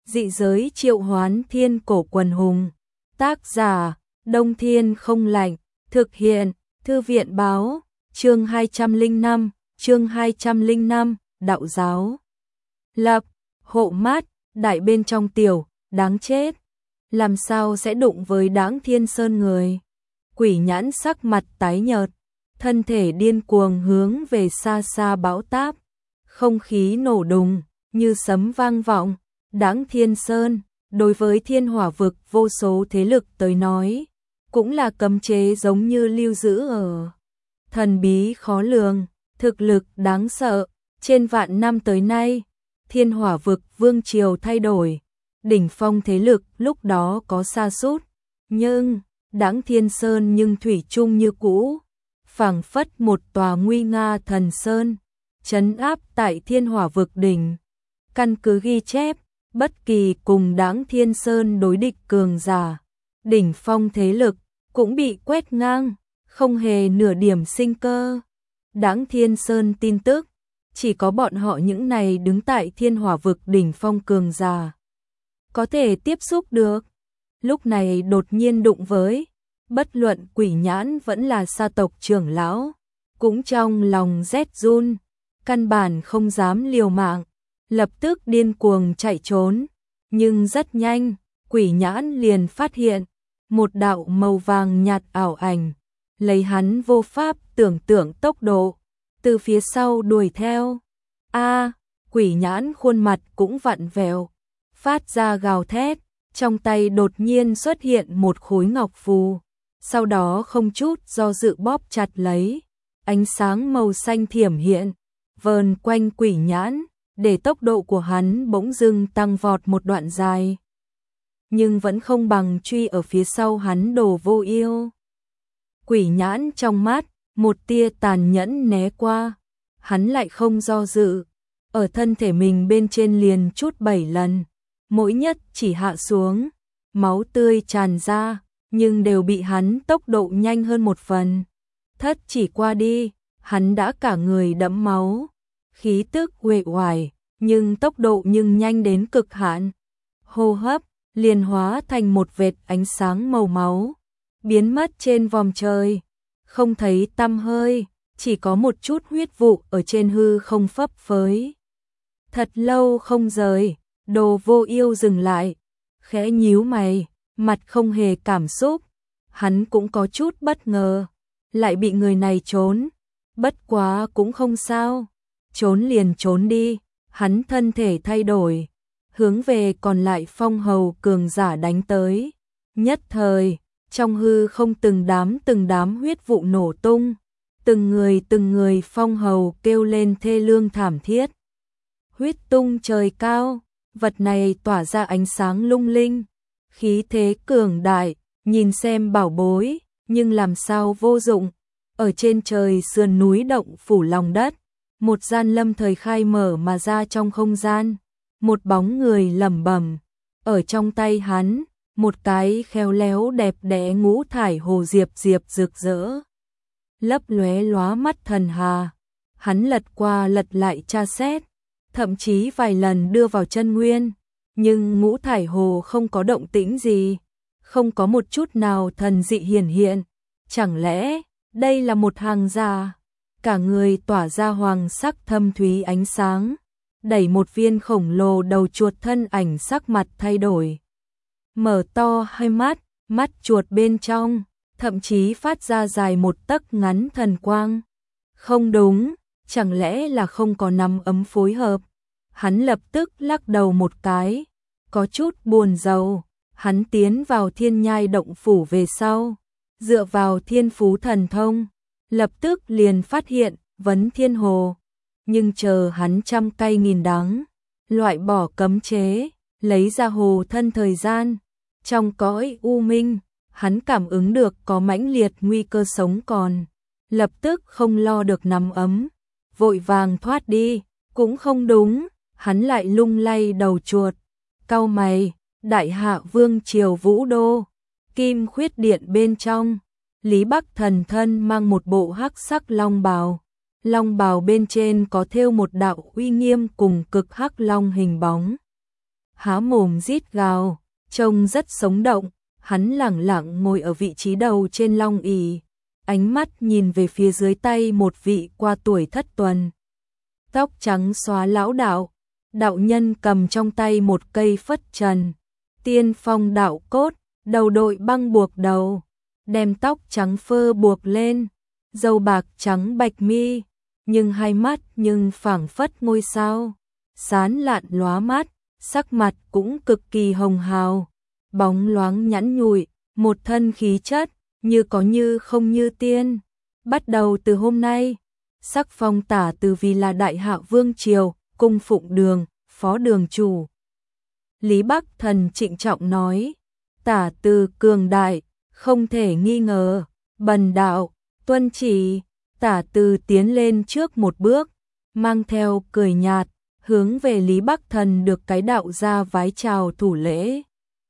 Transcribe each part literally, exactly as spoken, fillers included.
Dị giới triệu hoán thiên cổ quần hùng. Tác giả, Đông Thiên Không Lạnh. Thực hiện, Thư viện Báo. Chương hai trăm lẻ năm, chương hai trăm lẻ năm, đạo giáo. Lập, hộ mát, đại bên trong tiểu, đáng chết. Làm sao sẽ đụng với Đãng Thiên Sơn người? Quỷ Nhãn sắc mặt tái nhợt, thân thể điên cuồng hướng về xa xa bão táp. Không khí nổ đùng, như sấm vang vọng. Đãng Thiên Sơn, đối với thiên hỏa vực vô số thế lực tới nói, cũng là cấm chế giống như lưu giữ ở. Thần bí khó lường, thực lực đáng sợ, trên vạn năm tới nay, thiên hỏa vực vương triều thay đổi, đỉnh phong thế lực lúc đó có sa sút, nhưng Đãng Thiên Sơn nhưng thủy chung như cũ, phảng phất một tòa nguy nga thần sơn, trấn áp tại thiên hỏa vực đỉnh. Căn cứ ghi chép, bất kỳ cùng Đãng Thiên Sơn đối địch cường giả, đỉnh phong thế lực cũng bị quét ngang, không hề nửa điểm sinh cơ. Đãng Thiên Sơn tin tức, chỉ có bọn họ những này đứng tại thiên hỏa vực đỉnh phong cường giả có thể tiếp xúc được. Lúc này đột nhiên đụng với, bất luận Quỷ Nhãn vẫn là sa tộc trưởng lão, cũng trong lòng rét run, căn bản không dám liều mạng, lập tức điên cuồng chạy trốn. Nhưng rất nhanh, Quỷ Nhãn liền phát hiện một đạo màu vàng nhạt ảo ảnh, lấy hắn vô pháp tưởng tượng tốc độ, từ phía sau đuổi theo. A, Quỷ Nhãn khuôn mặt cũng vặn vẹo, phát ra gào thét, trong tay đột nhiên xuất hiện một khối ngọc phù, sau đó không chút do dự bóp chặt lấy, ánh sáng màu xanh thiểm hiện, vờn quanh Quỷ Nhãn, để tốc độ của hắn bỗng dưng tăng vọt một đoạn dài. Nhưng vẫn không bằng truy ở phía sau hắn Đồ Vô Yêu. Quỷ Nhãn trong mắt, một tia tàn nhẫn né qua, hắn lại không do dự, ở thân thể mình bên trên liền chút bảy lần, mỗi nhất chỉ hạ xuống, máu tươi tràn ra, nhưng đều bị hắn tốc độ nhanh hơn một phần. Thất chỉ qua đi, hắn đã cả người đẫm máu, khí tức uể oải, nhưng tốc độ nhưng nhanh đến cực hạn. Hô hấp liền hóa thành một vệt ánh sáng màu máu, biến mất trên vòm trời, không thấy tăm hơi, chỉ có một chút huyết vụ ở trên hư không phấp phới. Thật lâu không rời, Đồ Vô Yêu dừng lại, khẽ nhíu mày, mặt không hề cảm xúc. Hắn cũng có chút bất ngờ, lại bị người này trốn, bất quá cũng không sao, trốn liền trốn đi. Hắn thân thể thay đổi, hướng về còn lại phong hầu cường giả đánh tới. Nhất thời, trong hư không từng đám từng đám huyết vụ nổ tung, từng người từng người phong hầu kêu lên thê lương thảm thiết. Huyết tung trời cao, vật này tỏa ra ánh sáng lung linh, khí thế cường đại, nhìn xem bảo bối, nhưng làm sao vô dụng. Ở trên trời sườn núi động phủ lòng đất, một gian lâm thời khai mở mà ra trong không gian, một bóng người lẩm bẩm, ở trong tay hắn, một cái khéo léo đẹp đẽ ngũ thải hồ diệp diệp rực rỡ, lấp lóe lóa mắt thần hà. Hắn lật qua lật lại tra xét, thậm chí vài lần đưa vào chân nguyên, nhưng ngũ thải hồ không có động tĩnh gì, không có một chút nào thần dị hiển hiện. Chẳng lẽ đây là một hàng giả? Cả người tỏa ra hoàng sắc thâm thúy ánh sáng, đẩy một viên khổng lồ đầu chuột, thân ảnh sắc mặt thay đổi, mở to hai mắt, mắt chuột bên trong thậm chí phát ra dài một tấc ngắn thần quang. Không đúng, chẳng lẽ là không có nắm ấm phối hợp? Hắn lập tức lắc đầu một cái, có chút buồn rầu. Hắn tiến vào Thiên Nhai động phủ về sau, dựa vào thiên phú thần thông, lập tức liền phát hiện vấn thiên hồ, nhưng chờ hắn trăm cay nghìn đắng, loại bỏ cấm chế, lấy ra hồ thân thời gian, trong cõi u minh, hắn cảm ứng được có mãnh liệt nguy cơ sống còn, lập tức không lo được nắm ấm, vội vàng thoát đi. Cũng không đúng, hắn lại lung lay đầu chuột, cau mày. Đại hạ vương triều Vũ Đô, Kim Khuyết Điện bên trong, Lý Bắc Thần thân mang một bộ hắc sắc long bào, long bào bên trên có thêu một đạo uy nghiêm cùng cực hắc long hình bóng. há mồm rít gào, trông rất sống động. Hắn lẳng lặng ngồi ở vị trí đầu trên long ỷ, ánh mắt nhìn về phía dưới tay một vị qua tuổi thất tuần. Tóc trắng xóa lão đạo, đạo nhân cầm trong tay một cây phất trần, tiên phong đạo cốt, đầu đội băng buộc đầu, đem tóc trắng phơ buộc lên, râu bạc trắng bạch mi, nhưng hai mắt nhưng phảng phất ngôi sao, sáng lạn lóa mắt, sắc mặt cũng cực kỳ hồng hào, bóng loáng nhẵn nhụi, một thân khí chất, như có như không như tiên. Bắt đầu từ hôm nay, sắc phong Tả Từ vì là Đại Hạ Vương Triều, cung phụng đường, phó đường chủ. Lý Bắc Thần trịnh trọng nói, Tả Từ cường đại, không thể nghi ngờ, bần đạo, tuân chỉ. Tả Từ tiến lên trước một bước, mang theo cười nhạt, hướng về Lý Bắc Thần được cái đạo ra vái chào thủ lễ.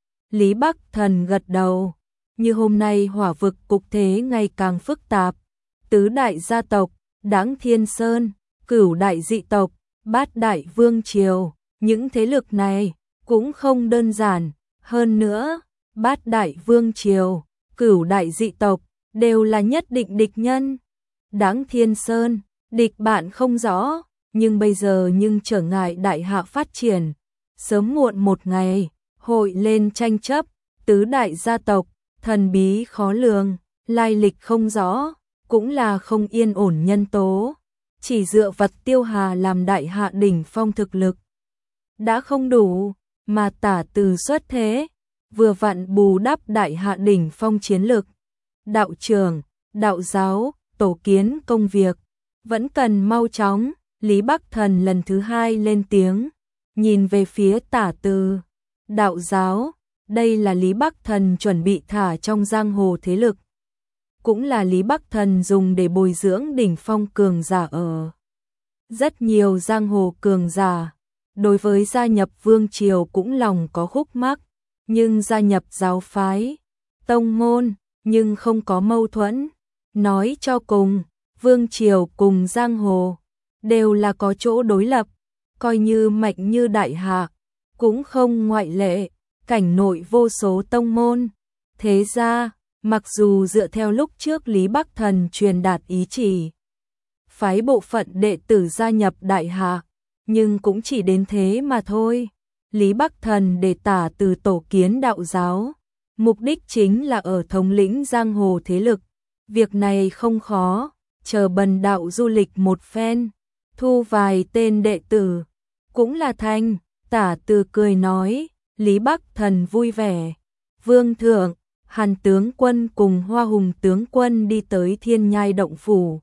Lý Bắc Thần gật đầu, như hôm nay hỏa vực cục thế ngày càng phức tạp, tứ đại gia tộc, Đãng Thiên Sơn, cửu đại dị tộc, bát đại vương triều, những thế lực này cũng không đơn giản, hơn nữa, bát đại vương triều, cửu đại dị tộc đều là nhất định địch nhân. Đãng Thiên Sơn, địch bạn không rõ, nhưng bây giờ nhưng trở ngại Đại Hạ phát triển, sớm muộn một ngày hội lên tranh chấp, tứ đại gia tộc, thần bí khó lường, lai lịch không rõ, cũng là không yên ổn nhân tố. Chỉ dựa vật Tiêu Hà làm Đại Hạ đỉnh phong thực lực đã không đủ, mà Tả Từ xuất thế, vừa vặn bù đắp Đại Hạ đỉnh phong chiến lực. Đạo trưởng, đạo giáo, tổ kiến công việc, vẫn cần mau chóng. Lý Bắc Thần lần thứ hai lên tiếng, nhìn về phía Tả Từ. Đạo giáo, đây là Lý Bắc Thần chuẩn bị thả trong giang hồ thế lực, cũng là Lý Bắc Thần dùng để bồi dưỡng đỉnh phong cường giả ở. Rất nhiều giang hồ cường giả, đối với gia nhập vương triều cũng lòng có khúc mắc, nhưng gia nhập giáo phái, tông môn, nhưng không có mâu thuẫn. Nói cho cùng, vương triều cùng giang hồ đều là có chỗ đối lập, coi như mạnh như Đại Hạ, cũng không ngoại lệ, cảnh nội vô số tông môn. Thế ra, mặc dù dựa theo lúc trước Lý Bắc Thần truyền đạt ý chỉ, phái bộ phận đệ tử gia nhập Đại Hạ, nhưng cũng chỉ đến thế mà thôi. Lý Bắc Thần để Tả Từ tổ kiến đạo giáo, mục đích chính là ở thống lĩnh giang hồ thế lực. Việc này không khó, chờ bần đạo du lịch một phen, thu vài tên đệ tử, cũng là thành. Tả Từ cười nói, Lý Bắc Thần vui vẻ. Vương thượng, Hàn tướng quân cùng Hoa Hùng tướng quân đi tới Thiên Nhai động phủ.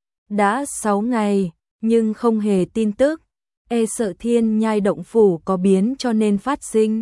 Đã sáu ngày, nhưng không hề tin tức, e sợ Thiên Nhai động phủ có biến cho nên phát sinh.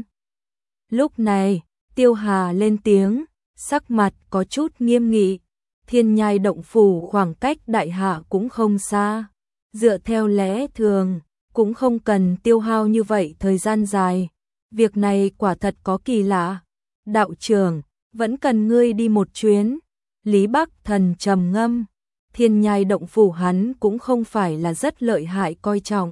Lúc này, Tiêu Hà lên tiếng, sắc mặt có chút nghiêm nghị. Thiên Nhai động phủ khoảng cách Đại Hạ cũng không xa, dựa theo lẽ thường, cũng không cần tiêu hao như vậy thời gian dài. Việc này quả thật có kỳ lạ. Đạo trưởng, vẫn cần ngươi đi một chuyến. Lý Bắc Thần trầm ngâm. Thiên Nhai động phủ hắn cũng không phải là rất lợi hại coi trọng.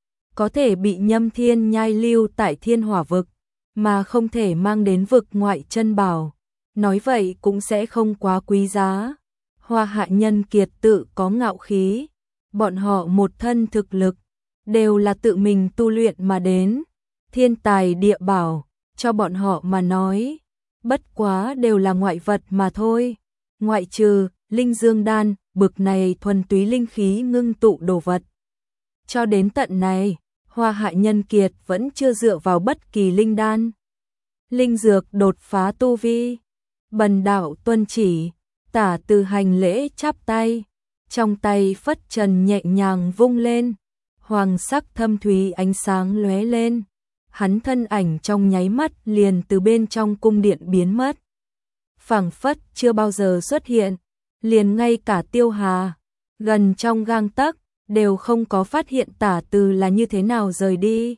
Có thể bị Nhâm Thiên Nhai lưu tại Thiên Hỏa vực, mà không thể mang đến vực ngoại chân bảo. Nói vậy cũng sẽ không quá quý giá. Hoa Hạ nhân kiệt tự có ngạo khí. Bọn họ một thân thực lực, đều là tự mình tu luyện mà đến. Thiên tài địa bảo, cho bọn họ mà nói, bất quá đều là ngoại vật mà thôi. Ngoại trừ linh dương đan, bực này thuần túy linh khí ngưng tụ đồ vật. Cho đến tận này, Hoa Hạ nhân kiệt vẫn chưa dựa vào bất kỳ linh đan, linh dược đột phá tu vi. Bần đạo tuân chỉ. Tả Từ hành lễ chắp tay, trong tay phất trần nhẹ nhàng vung lên, hoàng sắc thâm thúy ánh sáng lóe lên. Hắn thân ảnh trong nháy mắt liền từ bên trong cung điện biến mất, phảng phất chưa bao giờ xuất hiện. Liền ngay cả Tiêu Hà, gần trong gang tấc, đều không có phát hiện Tả Từ là như thế nào rời đi.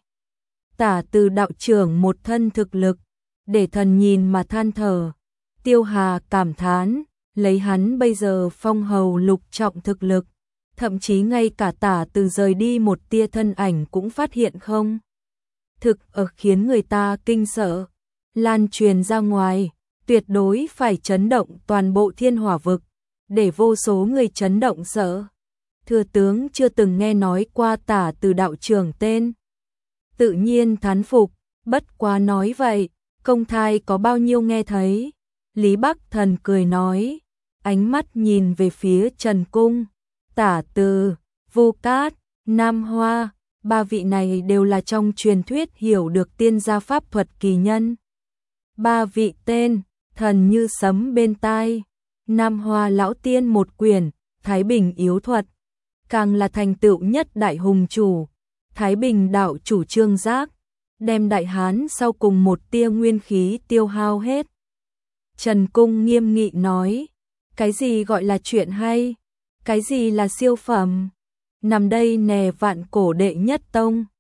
Tả Từ đạo trưởng một thân thực lực, để thần nhìn mà than thở. Tiêu Hà cảm thán, lấy hắn bây giờ phong hầu lục trọng thực lực, thậm chí ngay cả Tả Từ rời đi một tia thân ảnh cũng phát hiện không. thực ở khiến người ta kinh sợ, lan truyền ra ngoài, tuyệt đối phải chấn động toàn bộ thiên hỏa vực, để vô số người chấn động sợ. Thừa tướng chưa từng nghe nói qua Tả Từ đạo trưởng tên, tự nhiên thán phục, bất quá nói vậy, công thai có bao nhiêu nghe thấy. Lý Bắc Thần cười nói, ánh mắt nhìn về phía Trần Cung, Tả Từ, Vu Cát, Nam Hoa, ba vị này đều là trong truyền thuyết hiểu được tiên gia pháp thuật kỳ nhân. Ba vị tên, thần như sấm bên tai, Nam Hoa lão tiên một quyển, Thái Bình yếu thuật, càng là thành tựu nhất đại hùng chủ, Thái Bình đạo chủ Trương Giác, đem Đại Hán sau cùng một tia nguyên khí tiêu hao hết. Trần Cung nghiêm nghị nói, cái gì gọi là chuyện hay, cái gì là siêu phẩm, nằm đây nè vạn cổ đệ nhất tông,